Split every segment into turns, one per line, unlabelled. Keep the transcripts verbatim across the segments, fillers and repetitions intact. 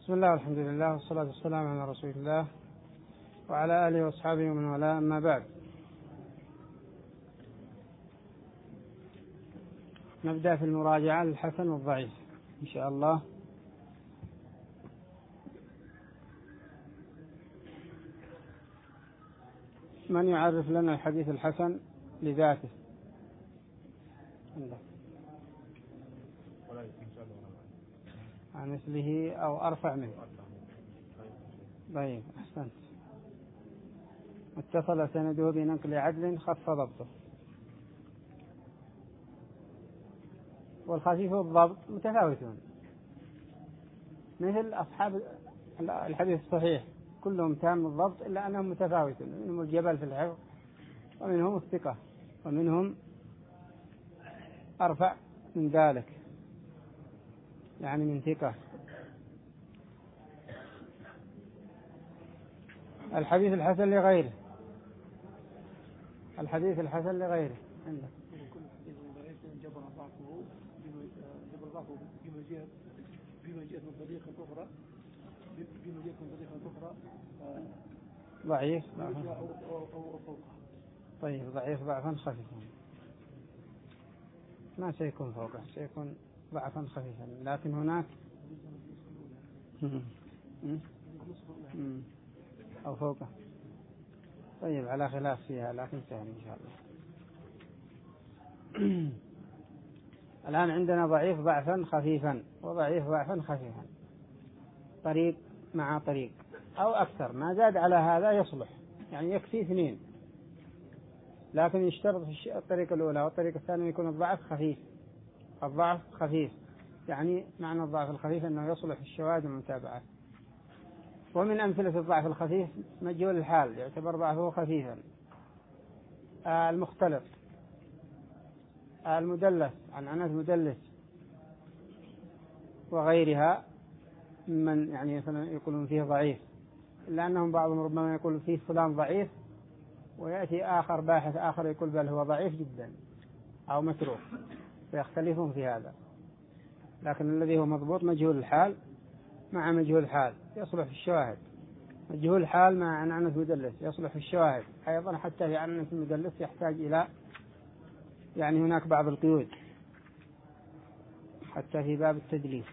بسم الله والحمد لله والصلاة والسلام على رسول الله وعلى آله وأصحابه ومن والاه، أما بعد. نبدأ في المراجعة للحسن والضعيف إن شاء الله. من يعرف لنا الحديث الحسن لذاته؟ عن مثله أو أرفع منه. طيب، أحسنت. اتصل سنده بنقل عدل خف ضبطه. والخفيف والضبط متفاوتون، مثل أصحاب الحديث الصحيح كلهم تام الضبط إلا أنهم متفاوتون، منهم الجبل في الحفظ ومنهم الثقة ومنهم أرفع من ذلك، يعني من ثقة. الحديث الحسن لغيره، الحديث الحسن لغيره عندك
كل حديث ضعيف جبر ضعفه جبر ضعفه بما جاء بما جاء من طريقة أخرى بما جاء من طريقة أخرى
ضعيف
أو أو فوقه.
طيب، ضعيف ضعفا خفيفا، ما سيكون فوقه، سيكون ضعفا خفيفا، لكن هناك أو فوقه. طيب، على خلاف فيها لكن سهل إن شاء الله. الآن عندنا ضعيف ضعفا خفيفا وضعيف ضعفا خفيفا، طريق مع طريق أو أكثر، ما زاد على هذا يصلح، يعني يكفي اثنين، لكن يشترط في الطريقة الأولى والطريقة الثانية يكون الضعف خفيف. الضعف خفيف يعني معنى الضعف الخفيف أنه يصلح الشواهد والمتابعات. ومن أمثلة الضعف الخفيف مجهول الحال، يعتبر ضعفه خفيفا. المختلط، المدلس عن عنات مدلس وغيرها من يعني يقولون فيه ضعيف، إلا أنهم بعضهم ربما يقول فيه فلان ضعيف، ويأتي آخر باحث آخر يقول بل هو ضعيف جدا أو متروك، فيختلفون في هذا. لكن الذي هو مضبوط مجهول الحال مع مجهول الحال يصلح في الشواهد، مجهول الحال مع عنعنة مدلس يصلح في الشواهد أيضا، حتى في عنعنة المدلس يحتاج إلى يعني هناك بعض القيود حتى في باب التدليس.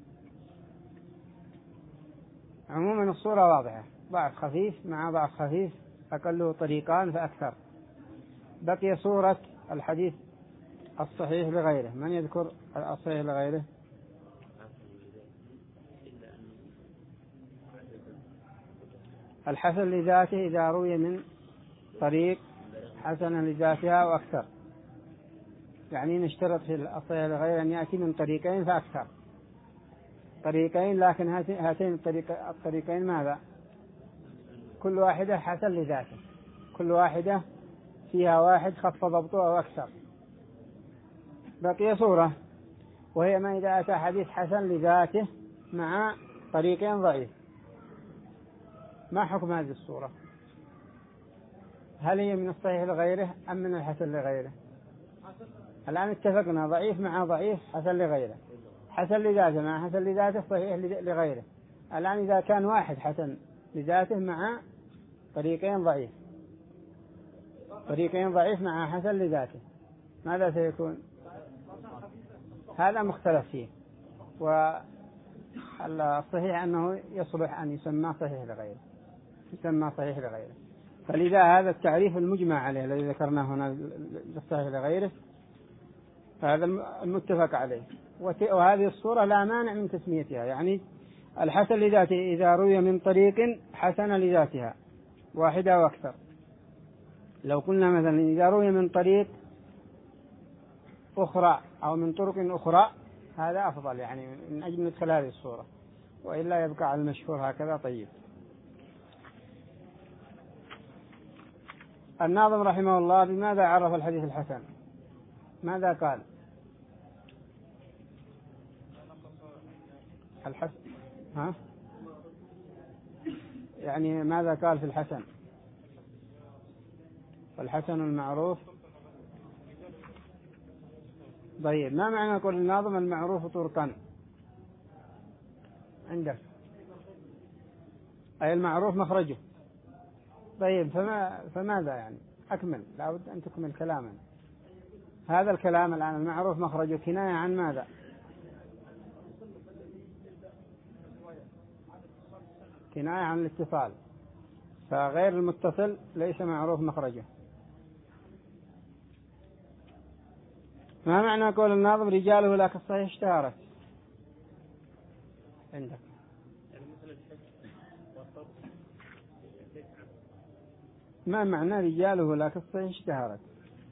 عموما الصورة واضحة، ضعف خفيف مع ضعف خفيف أقله طريقان فأكثر. بقي صورة الحديث الصحيح لغيره. من يذكر الصحيح لغيره؟ الحسن لذاته إذا روي من طريق حسن لذاتها وأكثر، يعني نشترط في الصحيح لغيره أن يأتي من طريقين فأكثر، طريقين، لكن هاتين الطريق الطريقين ماذا؟ كل واحدة حسن لذاته، كل واحدة فيها واحد خف ضبطه أو أكثر. بقي صورة، وهي ما إذا أتى حديث حسن لذاته مع طريقين ضعيف. ما حكم هذه الصورة؟ هل هي من الصحيح لغيره أم من الحسن لغيره؟ الآن اتفقنا ضعيف مع ضعيف حسن لغيره، حسن لذاته مع حسن لذاته صحيح لغيره. الآن إذا كان واحد حسن لذاته مع طريقين ضعيف، طريقين ضعيف مع حسن لذاته، ماذا سيكون؟ هذا مختلف فيه، والصحيح أنه يصلح أن يسمى صحيح لغيره، يسمى صحيح لغيره. فلذا هذا التعريف المجمع عليه الذي ذكرناه هنا للصحيح لغيره هذا المتفق عليه. وهذه الصورة لا مانع من تسميتها، يعني الحسن لذاته إذا روي من طريق حسن لذاتها واحدة وأكثر. لو قلنا مثلا إذا روي من طريق أخرى أو من طرق أخرى هذا أفضل، يعني من أجل ندخل هذه الصورة، وإلا يبقى على المشهور هكذا. طيب، الناظم رحمه الله بماذا عرف الحديث الحسن؟ ماذا قال؟ الحسن ها؟ يعني ماذا قال في الحسن؟ والحسن المعروف. طيب، ما معنى يقول الناظم المعروف طرقا عندك؟ أي المعروف مخرجه. طيب فما فماذا يعني؟ أكمل، لابد أن تكمل كلاما. هذا الكلام الآن المعروف مخرجه كناية عن ماذا؟ كناية عن الاتصال، فغير المتصل ليس معروف مخرجه. ما معنى قول الناظم رجاله لا كالصحيح اشتهرت؟ عندك ما معنى رجاله لا كالصحيح اشتهرت؟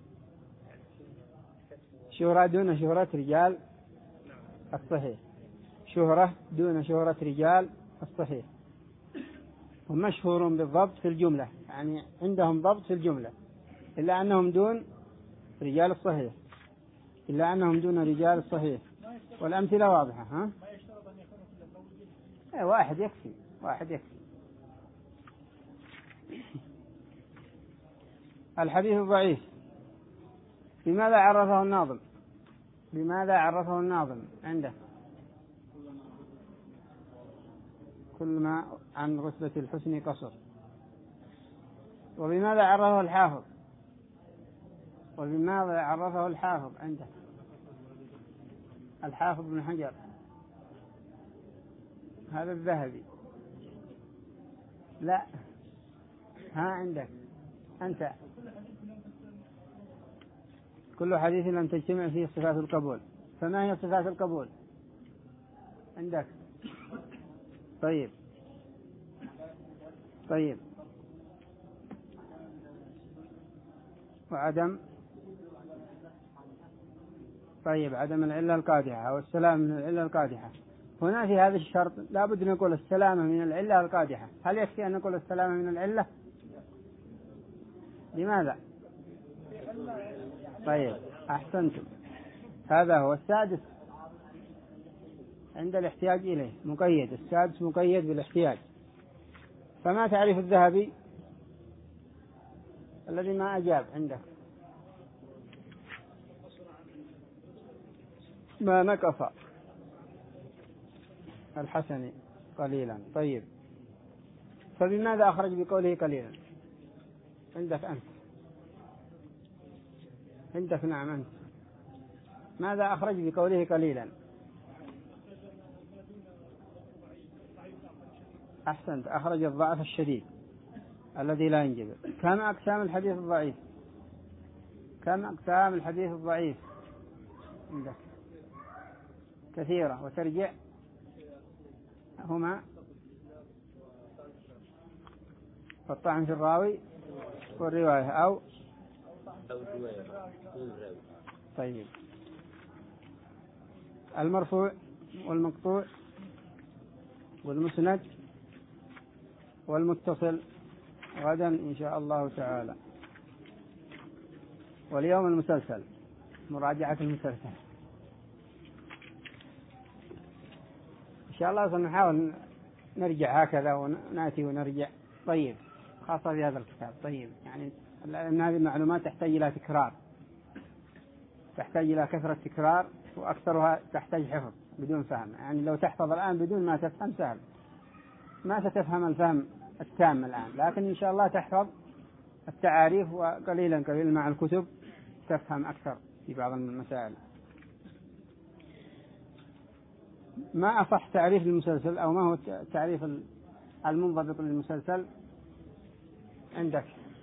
شهرة دون شهرة رجال الصحيح، شهرة دون شهرة رجال الصحيح. ومشهور بالضبط في الجملة، يعني عندهم ضبط في الجملة، إلا أنهم دون رجال الصحيح، إلا أنهم دون رجال الصحيح. والأمثلة واضحة. ها؟ ايه واحد يكفي، واحد يكفي. الحديث الضعيف بماذا عرفه الناظم؟ بماذا عرفه الناظم عنده؟ كل ما عن رتبة الحسن قصر. وبماذا عرفه الحافظ؟ وبماذا عرفه الحافظ عنده؟ الحافظ بن حجر، هذا الذهبي. لا، ها عندك أنت كل حديث لم تجتمع فيه صفات القبول. فما هي صفات القبول عندك؟ طيب طيب وعدم طيب عدم العلة القادحة أو السلام من العلة القادحة. هنا في هذا الشرط لابد أن نقول السلامة من العلة القادحة. هل يكفي أن نقول السلامة من العلة؟ لماذا؟ طيب أحسنتم، هذا هو السادس عند الاحتياج إليه مقيد. السادس مقيد بالاحتياج. فما تعريف الذهبي الذي ما أجاب عندك؟ ما نقص الحسن قليلا. طيب فبماذا أخرج بقوله قليلا عندك أنت؟ عندك نعم أنت. ماذا أخرج بقوله قليلا؟ أحسنت، أخرج الضعف الشديد الذي لا ينجبر. كم أقسام الحديث الضعيف؟ كم أقسام الحديث الضعيف عندك؟ كثيرة. وترجع هما الطعن في الراوي والرواية أو طيب المرفوع والمقطوع والمسند والمتصل غدا إن شاء الله تعالى. واليوم المسلسل، مراجعة المسلسل إن شاء الله. سنحاول نرجع هكذا ونأتي ونرجع. طيب خاصة في هذا الكتاب. طيب يعني لأن هذه المعلومات تحتاج إلى تكرار، تحتاج إلى كثرة تكرار، وأكثرها تحتاج حفظ بدون فهم. يعني لو تحفظ الآن بدون ما تفهم سهل، ما ستفهم الفهم التام الآن، لكن إن شاء الله تحفظ التعاريف، وقليلا قليلا مع الكتب تفهم أكثر في بعض المسائل. ما أصح تعريف للمسلسل، أو ما هو التعريف المنضبط للمسلسل عندك؟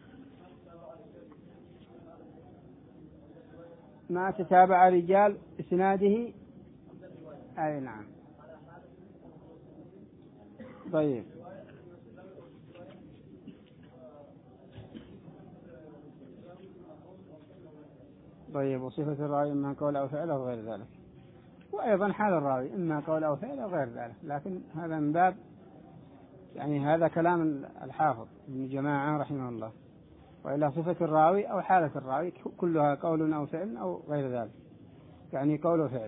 ما تتابع رجال إسناده. أي نعم. طيب طيب وصفة الراوي إما قول أو فعل أو غير ذلك، وأيضا حال الراوي إما قول أو فعل أو غير ذلك. لكن هذا من باب يعني هذا كلام الحافظ ابن جماعة رحمه الله. وإلى صفة الراوي أو حالة الراوي كلها قول أو فعل أو غير ذلك، يعني قول وفعل،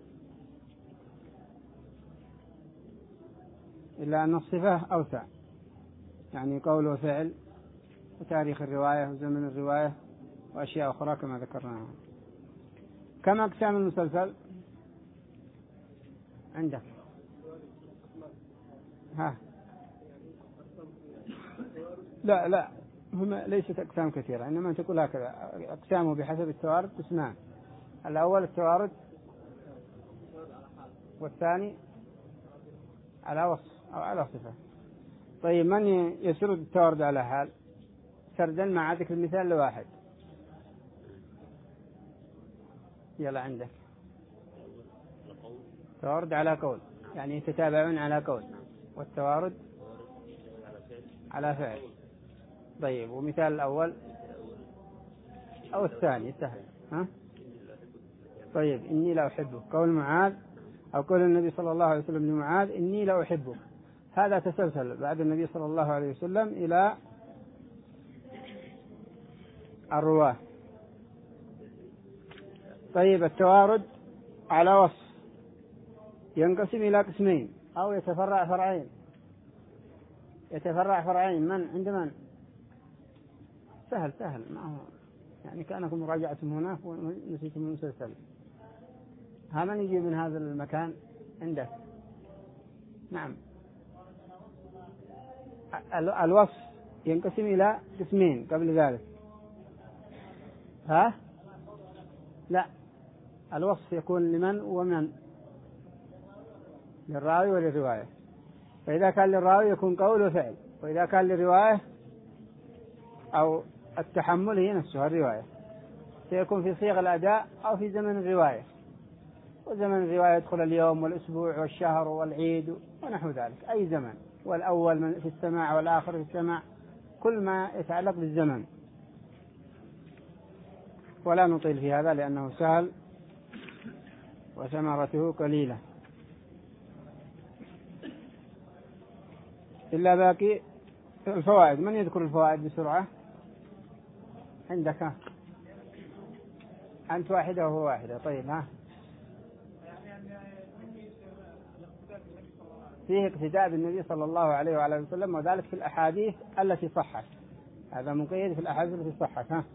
إلا أن الصفة أوسع، يعني قول وفعل وتاريخ الرواية وزمن الرواية وأشياء أخرى كما ذكرناها. كم أقسام المسلسل عندك؟ ها لا لا هم ليست أقسام كثيرة، إنما تقول هكذا أقسامه بحسب التوارد قسمان. الأول التوارد، والثاني على وصف أو على صفة. طيب من يسرد التوارد على حال؟ سردا مع ذكر المثال لواحد. يلا عندك. توارد على قول، يعني يتتابعون على قول، والتوارد على فعل. طيب ومثال الأول أو الثاني سهل، ها؟ طيب إني لا أحبه، قول معاذ أو قول النبي صلى الله عليه وسلم لمعاذ إني لا أحبه، هذا تسلسل بعد النبي صلى الله عليه وسلم إلى الرواة. طيب التوارد على وصف ينقسم إلى قسمين أو يتفرع فرعين. يتفرع فرعين من عند من؟ سهل سهل، ما هو يعني كأنكم مراجعتم هناك ونسيتم المسلسل. ها من يجي من هذا المكان عندك؟ نعم. الوصف ينقسم إلى قسمين قبل ذلك. ها؟ لا، الوصف يكون لمن ومن؟ للراوي وللرواية. فإذا كان للراوي يكون قول وفعل، وإذا كان للرواية أو التحمل هي نفسها الرواية، سيكون في صيغ الأداء أو في زمن الرواية. وزمن الرواية يدخل اليوم والأسبوع والشهر والعيد ونحو ذلك، أي زمن، والأول في السماع والآخر في السماع، كل ما يتعلق بالزمن. ولا نطيل في هذا لأنه سهل وثمرته قليلة. إلا باقي الفوائد. من يذكر الفوائد بسرعة؟ عندك؟ ها أنت واحدة وهو واحدة. طيب ها فيه اقتداء بالنبي صلى الله عليه وعلى وسلم، وذلك في الأحاديث التي صحت. هذا مقيد في الأحاديث التي صحت. ها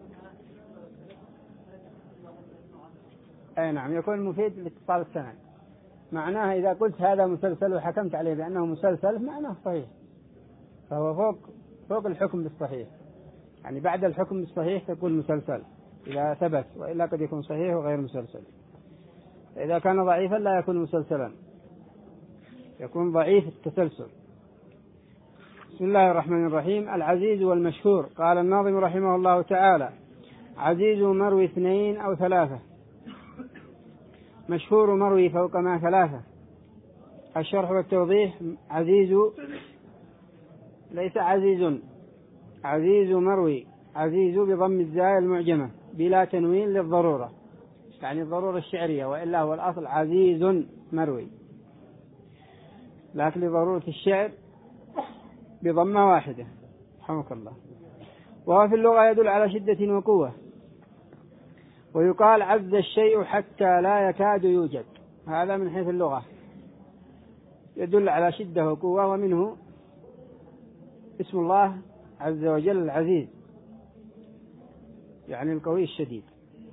أي نعم، يكون مفيد لاتصال السند. معناها إذا قلت هذا مسلسل وحكمت عليه بأنه مسلسل معناه صحيح، فهو فوق فوق الحكم بالصحيح، يعني بعد الحكم بالصحيح تكون مسلسل إذا ثبت، وإلا قد يكون صحيح وغير مسلسل. إذا كان ضعيفا لا يكون مسلسلا، يكون ضعيف التسلسل. بسم الله الرحمن الرحيم. العزيز والمشهور. قال الناظم رحمه الله تعالى: عزيز مروي اثنين أو ثلاثة، مشهور مروي فوق ما ثلاثة. الشرح والتوضيح: عزيز ليس عزيز، عزيز مروي، عزيز بضم الزاي المعجمة بلا تنوين للضرورة، يعني الضرورة الشعرية، وإلا هو الأصل عزيز مروي، لكن لضرورة الشعر بضمة واحدة رحمك الله. وهو في اللغة يدل على شدة وقوة، ويقال عز الشيء حتى لا يكاد يوجد. هذا من حيث اللغة يدل على شدة وقوة، ومنه اسم الله عز وجل العزيز، يعني القوي الشديد.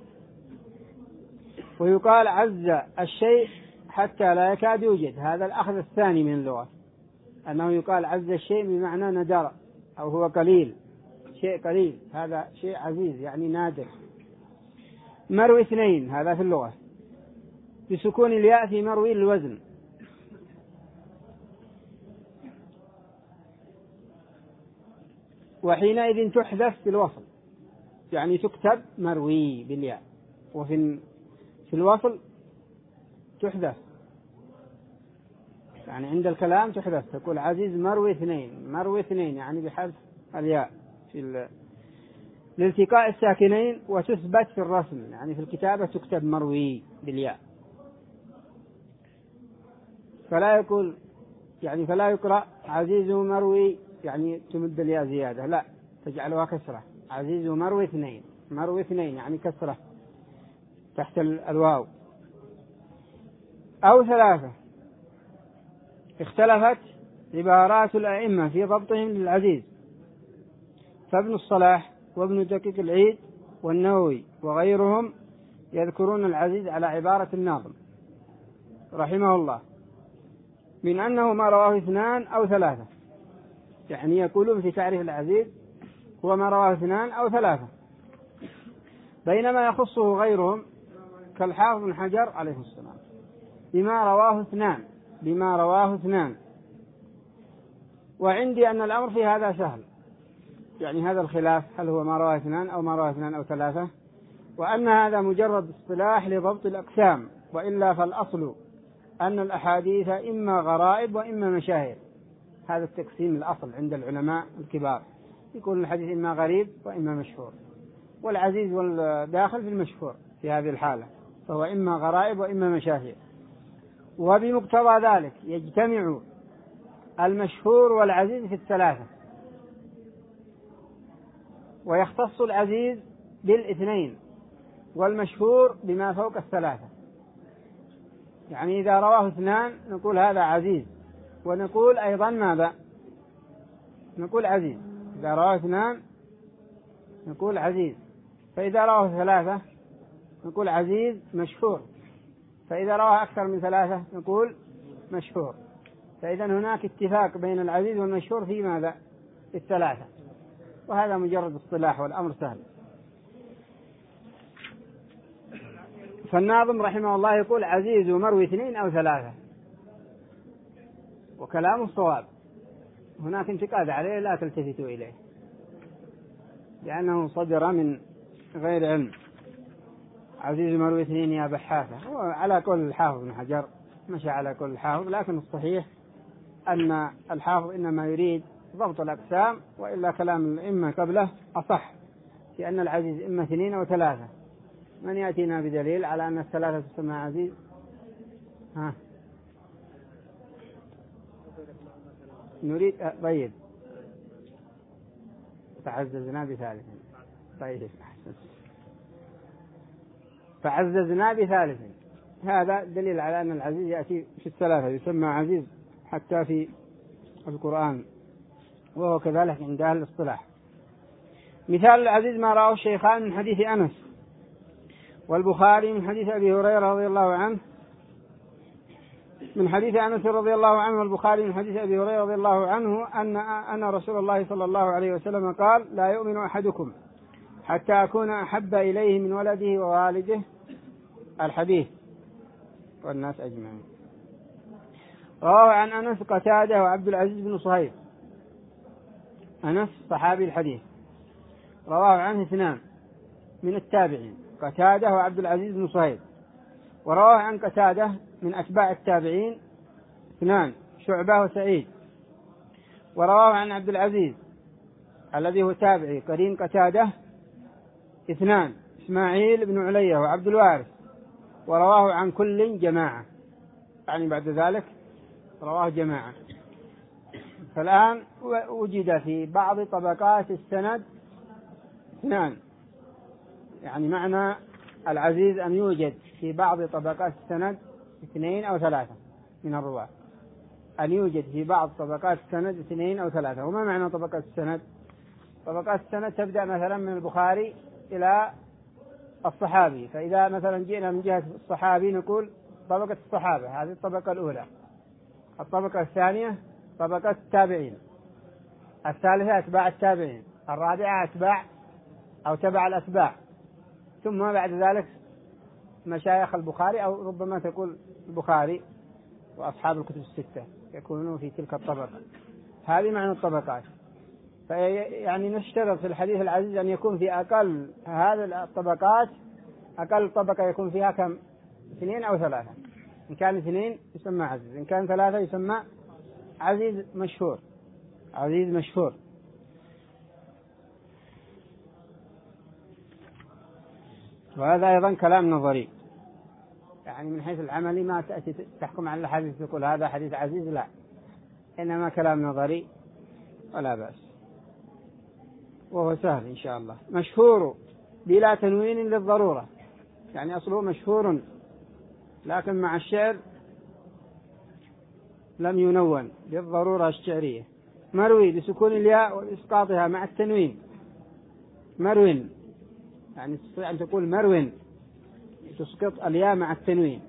ويقال عز الشيء حتى لا يكاد يوجد، هذا الأخذ الثاني من اللغة، أنه يقال عز الشيء بمعنى ندر أو هو قليل، شيء قليل، هذا شيء عزيز يعني نادر. مروي اثنين هذا في اللغة بسكون الياء في مروي الوزن. وحينئذ تحذف في الوصل، يعني تكتب مروي بالياء، وفي في الوصل تحذف، يعني عند الكلام تحذف، تقول عزيز مروي اثنين، مروي اثنين يعني بحذف الياء في ال... لالتقاء الساكنين، وتثبت في الرسم، يعني في الكتابة تكتب مروي بالياء، فلا يقول يعني فلا يقرأ عزيز مروي يعني تمد الياء زيادة، لا تجعلها كسرة، عزيز مروي اثنين، مروي اثنين يعني كسرة تحت الواو. أو ثلاثة. اختلفت عبارات الأئمة في ضبطهم للعزيز، فابن الصلاح وابن دقيق العيد والنووي وغيرهم يذكرون العزيز على عبارة الناظم رحمه الله من أنه ما رواه اثنان أو ثلاثة، يعني يقولون في تعريف العزيز هو ما رواه اثنان أو ثلاثة، بينما يخصه غيرهم كالحافظ بن حجر عليه السلام بما رواه اثنان بما رواه اثنان وعندي أن الأمر في هذا سهل، يعني هذا الخلاف هل هو ما رواه اثنان أو ما رواه اثنان أو ثلاثة، وأن هذا مجرد اصطلاح لضبط الأقسام، وإلا فالأصل أن الأحاديث إما غرائب وإما مشاهير. هذا التقسيم الأصل عند العلماء الكبار، يكون الحديث إما غريب وإما مشهور، والعزيز والداخل في المشهور في هذه الحالة، فهو إما غرائب وإما مشاهير. وبمقتضى ذلك يجتمع المشهور والعزيز في الثلاثة، ويختص العزيز بالاثنين والمشهور بما فوق الثلاثة. يعني إذا رواه اثنان نقول هذا عزيز، ونقول أيضا ماذا؟ نقول عزيز. إذا رواه اثنان نقول عزيز، فإذا رواه ثلاثة نقول عزيز مشهور، فإذا رواه أكثر من ثلاثة نقول مشهور. فإذا هناك اتفاق بين العزيز والمشهور في ماذا؟ في الثلاثة، وهذا مجرد اصطلاح والأمر سهل. فالناظم رحمه الله يقول عزيز مروي اثنين أو ثلاثة، وكلامه الصواب. هناك انتقاد عليه لا تلتفتوا إليه، لأنه صدر من غير علم. عزيز مروي اثنين يا بحاثة، هو على كل الحافظ بن حجر مشى على كل الحافظ، لكن الصحيح أن الحافظ إنما يريد ضبط الأقسام، وإلا كلام الإمة قبله أصح، لأن العزيز إما اثنين أو ثلاثة. من يأتينا بدليل على أن الثلاثة تسمى عزيز؟ ها نريد طيب فعززنا بثالث. طيب فعززنا بثالث، هذا دليل على أن العزيز يأتي في الثلاثة، يسمى عزيز حتى في القرآن، وهو كذلك عند أهل الاصطلاح. مثال العزيز ما رأى الشيخان من حديث أنس والبخاري من حديث أبي هريرة رضي الله عنه من حديث أنس رضي الله عنه والبخاري من حديث أبي هريرة رضي الله عنه أن أن رسول الله صلى الله عليه وسلم قال لا يؤمن أحدكم حتى أكون أحب إليه من ولده ووالده، الحديث والناس أجمعين. رواه عن أنس قتادة وعبد العزيز بن صهيب. أنس صحابي الحديث، رواه عنه اثنان من التابعين، قتادة وعبد العزيز بن صهيب. ورواه عن قتادة من أتباع التابعين اثنان، شعبة وسعيد. ورواه عن عبد العزيز الذي هو تابعي قرين قتادة اثنان، إسماعيل بن علية وعبد الوارث. ورواه عن كل جماعة، يعني بعد ذلك رواه جماعة. فالآن وجد في بعض طبقات السند اثنان، يعني معنى العزيز أن يوجد في بعض طبقات السند اثنين أو ثلاثة من الرواة، أن يوجد في بعض طبقات السند اثنين أو ثلاثة. وما معنى طبقات السند؟ طبقات السند تبدأ مثلا من البخاري إلى الصحابي، فإذا مثلا جئنا من جهة الصحابي نقول طبقة الصحابة، هذه الطبقة الأولى. الطبقة الثانية طبقة التابعين، الثالثة أتباع التابعين، الرابعة أتباع أو تبع الأتباع، ثم بعد ذلك مشايخ البخاري، أو ربما تقول البخاري وأصحاب الكتب الستة يكونون في تلك الطبقة. هذه معنى الطبقات. فيعني نشترط في الحديث العزيز أن يكون في أقل هذه الطبقات، أقل طبقة يكون فيها كم؟ اثنين أو ثلاثة. إن كان اثنين يسمى عزيز، إن كان ثلاثة يسمى عزيز مشهور. عزيز مشهور. وهذا أيضا كلام نظري، يعني من حيث العملي ما تأتي تحكم على الحديث تقول هذا حديث عزيز، لا، إنما كلام نظري ولا بأس، وهو سهل إن شاء الله. مشهور بلا تنوين للضرورة، يعني أصله مشهور لكن مع الشعر لم ينون للضرورة الشعرية. مروي بسكون الياء وإسقاطها مع التنوين، مروين، يعني تستطيع أن تقول مروين تسقط الياء مع التنوين،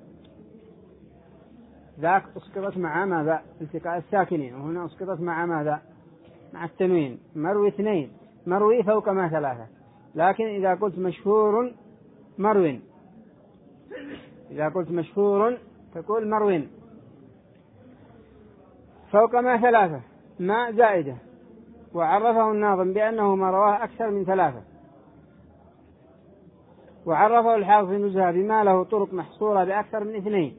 ذاك أسقطت مع ماذا؟ التقاء الساكنين، وهنا أسقطت مع ماذا؟ مع التنوين، مروي اثنين، مروي فوق ما ثلاثة. لكن إذا قلت مشهور مروي، إذا قلت مشهور تقول مروي فوق ما ثلاثة، ما زائدة. وعرفه الناظم بأنه ما رواه أكثر من ثلاثة. وعرفه الحافظ في النزهة بما له طرق محصورة بأكثر من اثنين.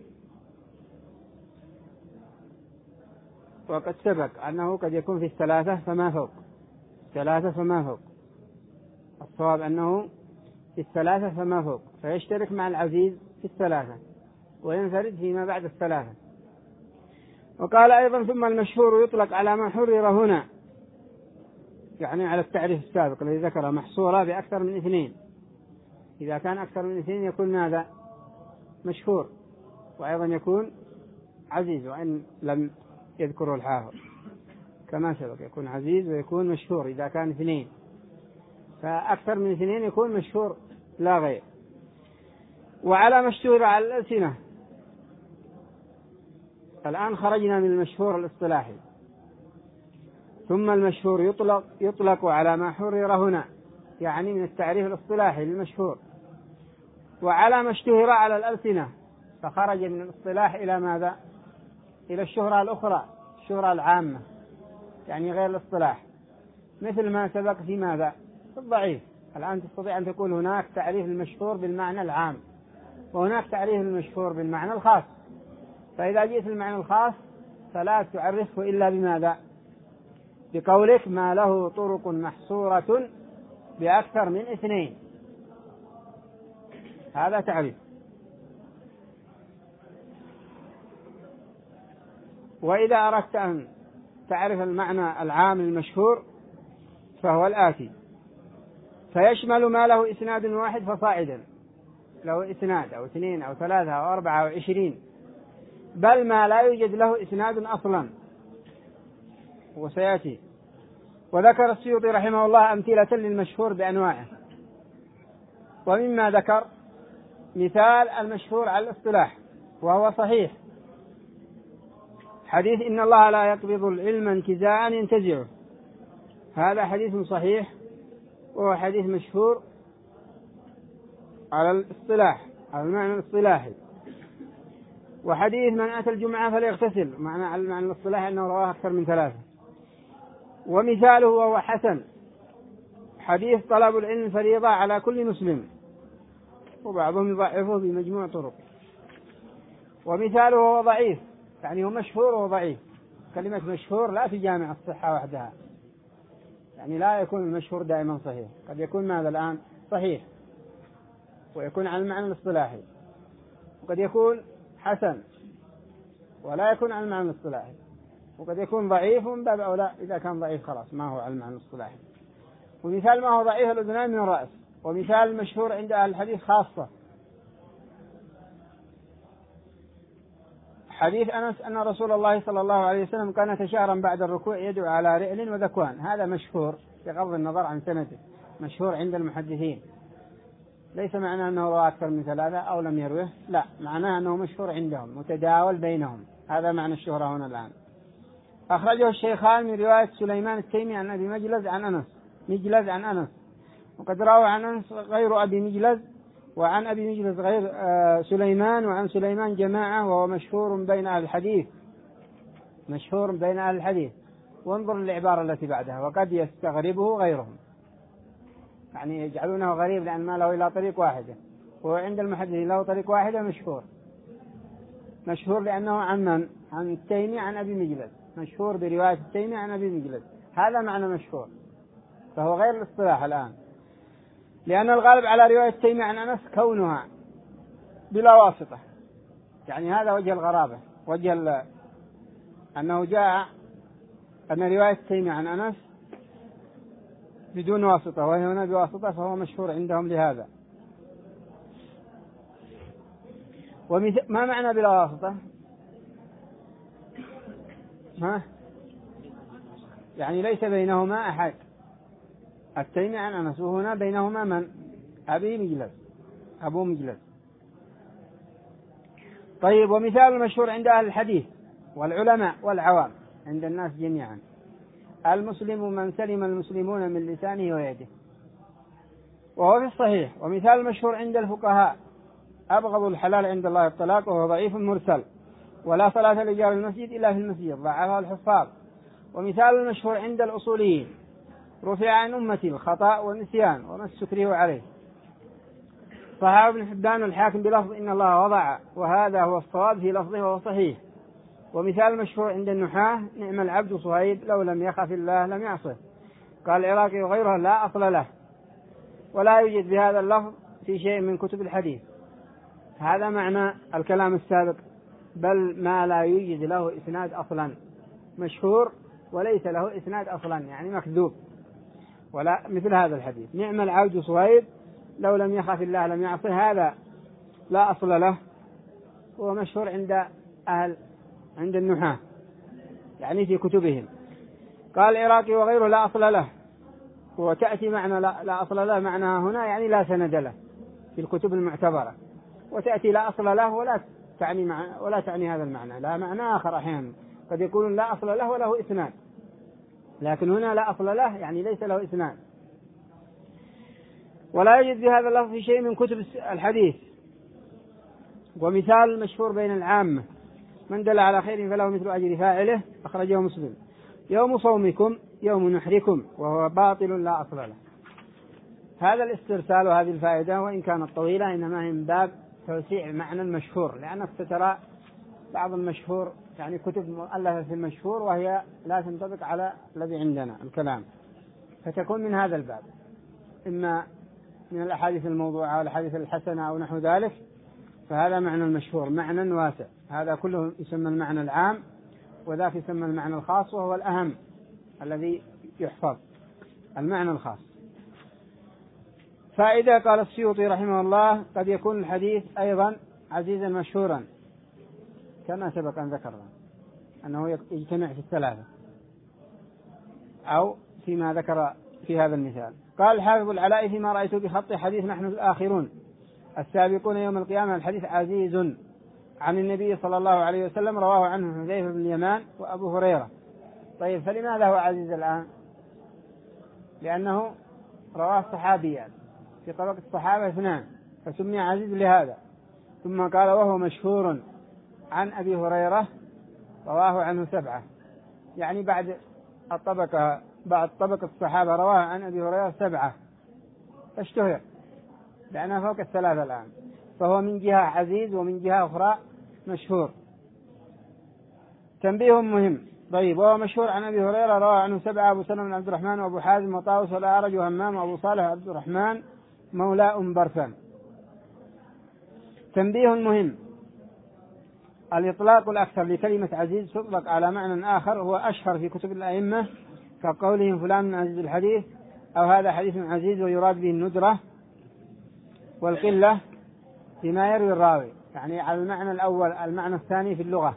وقد سبق أنه قد يكون في الثلاثة فما فوق، ثلاثة فما فوق. الصواب أنه في الثلاثة فما فوق، فيشترك مع العزيز في الثلاثة وينفرد فيما بعد الثلاثة. وقال أيضا ثم المشهور يطلق على ما حرر هنا، يعني على التعريف السابق الذي ذكره، محصورة بأكثر من اثنين. إذا كان أكثر من اثنين يكون ماذا؟ مشهور، وأيضا يكون عزيز وإن لم يذكره الحافظ كما سبق، يكون عزيز ويكون مشهور إذا كان اثنين. فأكثر من اثنين يكون مشهور لا غير. وعلى مشهور على الألسنة. الآن خرجنا من المشهور الاصطلاحي. ثم المشهور يطلق, يطلق على ما حرر هنا، يعني من التعريف الاصطلاحي للمشهور. وعلى ما اشتهر على الألسنة، فخرج من الاصطلاح إلى ماذا؟ إلى الشهرة الأخرى، الشهرة العامة، يعني غير الاصطلاح، مثل ما سبق في ماذا؟ الضعيف. الآن تستطيع أن تقول هناك تعريف المشهور بالمعنى العام، وهناك تعريف المشهور بالمعنى الخاص. فإذا جئت المعنى الخاص فلا تعرفه إلا بماذا؟ بقولك ما له طرق محصورة بأكثر من اثنين. هذا تعريف. وإذا أردت أن تعرف المعنى العام المشهور فهو الآتي: فيشمل ما له إسناد واحد فصاعدا، له إسناد أو اثنين أو ثلاثة أو أربعة أو عشرين، بل ما لا يوجد له إسناد أصلا، وسيأتي. وذكر السيوطي رحمه الله أمثلة للمشهور بأنواعه. ومما ذكر مثال المشهور على الاصطلاح وهو صحيح، حديث إن الله لا يقبض العلم انتزاعا ينتزعه، هذا حديث صحيح وهو حديث مشهور على الاصطلاح، على المعنى الاصطلاحي. وحديث من أتى الجمعة فليغتسل، معنى على المعنى الاصطلاحي أنه رواه أكثر من ثلاثة. ومثاله وهو حسن حديث طلب العلم فريضة على كل مسلم، وبعضهم يضعفه بمجموع طرق. ومثاله وهو ضعيف، يعني هو مشهور وهو ضعيف. كلمة مشهور لا تجامع الصحة وحدها، يعني لا يكون المشهور دائما صحيح، قد يكون ماذا الآن صحيح ويكون على المعنى الاصطلاحي، وقد يكون حسن ولا يكون على المعنى الاصطلاحي، وقد يكون ضعيف من باب أولى إذا كان ضعيف خلاص ما هو على المعنى الاصطلاحي. ومثال ما هو ضعيف الأذنان من الرأس. ومثال المشهور عند أهل الحديث خاصة حديث أنس أن رسول الله صلى الله عليه وسلم كان شهرا بعد الركوع يدعو على رئل وذكوان، هذا مشهور بغض النظر عن سنده، مشهور عند المحدثين. ليس معناه أنه روى أكثر من ثلاثة أو لم يروه، لا، معناه أنه مشهور عندهم متداول بينهم، هذا معنى الشهرة هنا الآن. أخرجه الشيخان من رواية سليمان التيمي عن أبي مجلز عن أنس مجلز عن أنس وقد روى عن أنس غير أبي مجلز، وعن أبي مجلز غير آه سليمان، وعن سليمان جماعة، وهو مشهور بين أهل الحديث، مشهور بين أهل الحديث. وانظر العبارة التي بعدها: وقد يستغربه غيرهم، يعني يجعلونه غريب لأن ما له إلا طريق واحدة، وهو عند المحدثين له طريق واحدة مشهور. مشهور لأنه عن من؟ عن التيمي عن أبي مجلز، مشهور برواية التيمي عن أبي مجلز، هذا معنى مشهور، فهو غير الاصطلاح الآن، لأن الغالب على رواية التيمي عن أنس كونها بلا واسطة، يعني هذا وجه الغرابة، وجه أنه جاء أن رواية التيمي عن أنس بدون واسطة، وهي هنا بواسطة، فهو مشهور عندهم لهذا. وما معنى بلا واسطة؟ ها؟ يعني ليس بينهما أحد، التيمي عن أنس، وهنا بينهما من؟ أبي مجلس، أبو مجلس. طيب، ومثال المشهور عند أهل الحديث والعلماء والعوام، عند الناس جميعا، المسلم من سلم المسلمون من لسانه ويده. وهو في الصحيح. ومثال المشهور عند الفقهاء: أبغض الحلال عند الله الطلاق، وهو ضعيف مرسل، ولا صلاة لجار المسجد إلا في المسجد، ضعفه الحفاظ. ومثال المشهور عند الأصوليين: رفع عن أمتي الخطأ والنسيان وما استكرهوا عليه. صححه ابن حبان والحاكم بلفظ إن الله وضع، وهذا هو الصواب في لفظه وهو صحيح. ومثال المشهور عند النحاة: نعم العبد صهيب لو لم يخف الله لم يعصه. قال العراقي وغيره: لا أصل له، ولا يوجد بهذا اللفظ في شيء من كتب الحديث. هذا معنى الكلام السابق، بل ما لا يوجد له إسناد أصلا، مشهور وليس له إسناد أصلا، يعني مكذوب. ولا مثل هذا الحديث: نعم العبد صهيب لو لم يخف الله لم يعصه، هذا لا أصل له، هو مشهور عند أهل عند النحاة، يعني في كتبهم. قال العراقي وغيره: لا أصل له. وتأتي معنى لا, لا أصل له معناها هنا يعني لا سند له في الكتب المعتبرة، وتأتي لا أصل له ولا تعني مع ولا تعني هذا المعنى، لا معنى آخر. أحيانا قد يكون لا أصل له وله إسناد، لكن هنا لا أصل له يعني ليس له إسناد. ولا يوجد بهذا اللفظ في شيء من كتب الحديث. ومثال مشهور بين العامة: من دل على خير فله مثل أجر فاعله، أخرجه مسلم. يوم صومكم يوم نحركم، وهو باطل لا أصل له. هذا الاسترسال وهذه الفائدة وإن كانت طويلة إنما هي من باب توسيع معنى المشهور، لأنك سترى بعض المشهور يعني كتب مؤلفة في المشهور وهي لا تنطبق على الذي عندنا الكلام، فتكون من هذا الباب، إما من الأحاديث الموضوعة أو الأحاديث الحسنة أو نحو ذلك. فهذا معنى المشهور، معنى واسع. هذا كله يسمى المعنى العام، وذاك يسمى المعنى الخاص، وهو الأهم الذي يحفظ، المعنى الخاص. فإذا قال السيوطي رحمه الله: قد يكون الحديث أيضا عزيزا مشهورا، كما سبق أن ذكرنا أنه يجتمع في الثلاثة أو فيما ذكر في هذا المثال. قال الحافظ العلاء: فيما رأيت بخط حديث نحن الآخرون السابقون يوم القيامة الحديث عزيز عن النبي صلى الله عليه وسلم، رواه عنه حذيفة بن اليمان وأبو هريرة. طيب، فلماذا هو عزيز الآن؟ لأنه رواه صحابيان، في طبقة الصحابة اثنان، فسمي عزيز لهذا. ثم قال: وهو مشهور عن أبي هريرة رواه عنه سبعة، يعني بعد الطبقة بعد طبقة الصحابة رواه عن أبي هريرة سبعة، فاشتهر لأنه فوق الثلاثة الآن، فهو من جهة عزيز ومن جهة أخرى مشهور. تنبيه مهم. طيب، وهو مشهور عن أبي هريرة رواه عنه سبعة: أبو سلمة بن عبد الرحمن وأبو حازم وطاووس والأعرج وهمام وأبو صالح عبد الرحمن مولى أم برثان. تنبيه مهم: الإطلاق الأكثر لكلمة عزيز تطلق على معنى آخر هو أشهر في كتب الأئمة، كقولهم فلان من عزيز الحديث، أو هذا حديث عزيز، ويراد به الندرة والقلة فيما يروي الراوي، يعني على المعنى الأول المعنى الثاني في اللغة.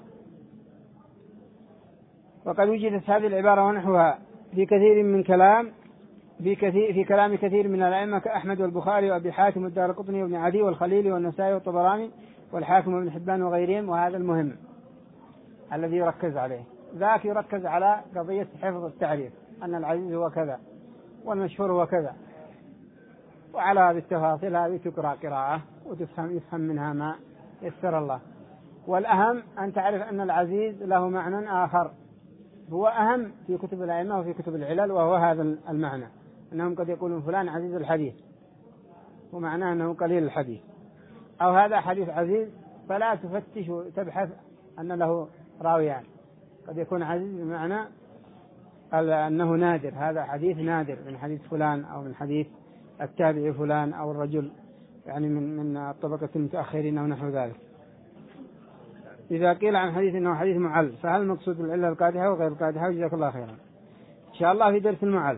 وقد وجدت هذه العبارة ونحوها في كثير من كلام في كثير في كلام كثير من الأئمة كأحمد والبخاري وأبي حاتم والدارقطني وابن عدي والخليلي والنسائي والطبراني والحاكم وابن حبان وغيرهم. وهذا المهم الذي يركز عليه، ذاك يركز على قضية حفظ التعريف، أن العزيز هو كذا والمشهور هو كذا، وعلى هذه التفاصيل هذه تقرأ قراءة وتفهم يفهم منها ما يسر الله. والأهم أن تعرف أن العزيز له معنى آخر هو أهم في كتب الأئمة وفي كتب العلل، وهو هذا المعنى، أنهم قد يقولون فلان عزيز الحديث، ومعناه أنه قليل الحديث، أو هذا حديث عزيز، فلا تفتش وتبحث أن له راويان. قد يكون عزيز بمعنى أنه نادر، هذا حديث نادر من حديث فلان أو من حديث التابعي فلان أو الرجل يعني من من طبقة المتأخرين أو نحو ذلك. إذا قيل عن حديث أنه حديث معل، فهل المقصود العلة القادحة وغير القادحة؟ جزاك الله خيرا. إن شاء الله في درس المعل.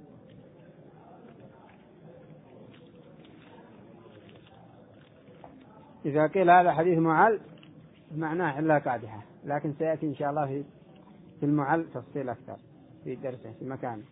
إذا قيل هذا حديث معل بمعناه علة قادحة، لكن سيأتي إن شاء الله في في المعل تفصيل أكثر في درسه في مكانه.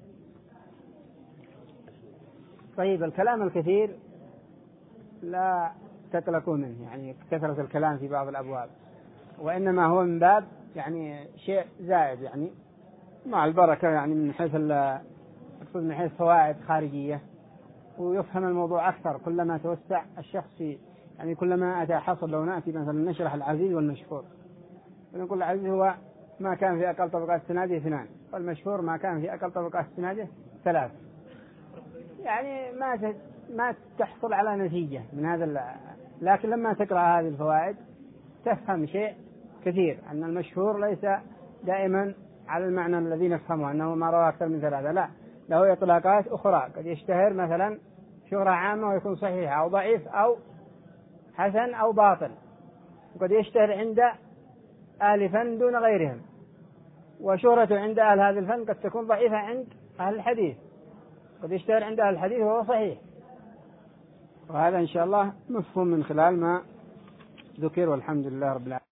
طيب، الكلام الكثير لا تقلقوا منه، يعني كثرة الكلام في بعض الأبواب، وإنما هو من باب يعني شيء زائد، يعني مع البركة يعني من حيث أقصد من حيث فوائد خارجية، ويفهم الموضوع أكثر كلما توسع الشخص في، يعني كلما أتى حصل. لو نأتي مثلا نشرح العزيز والمشهور، ونقول العزيز هو ما كان في أقل طبقات استناده اثنان، والمشهور ما كان في أقل طبقات استناده ثلاث، يعني ما ما تحصل على نتيجة من هذا. لكن لما تقرأ هذه الفوائد تفهم شيء كثير، أن المشهور ليس دائما على المعنى الذي نفهمه أنه ما روى أكثر من ثلاثة، لا، له إطلاقات أخرى. قد يشتهر مثلا شهرة عامة ويكون صحيح أو ضعيف أو حسن أو باطل، وقد يشتهر عند أهل فن دون غيرهم، وشهرته عند أهل هذا الفن قد تكون ضعيفة عند أهل الحديث، قد يشتهر عند أهل الحديث وهو صحيح. وهذا إن شاء الله مفهوم من خلال ما ذكر، والحمد لله رب العالمين.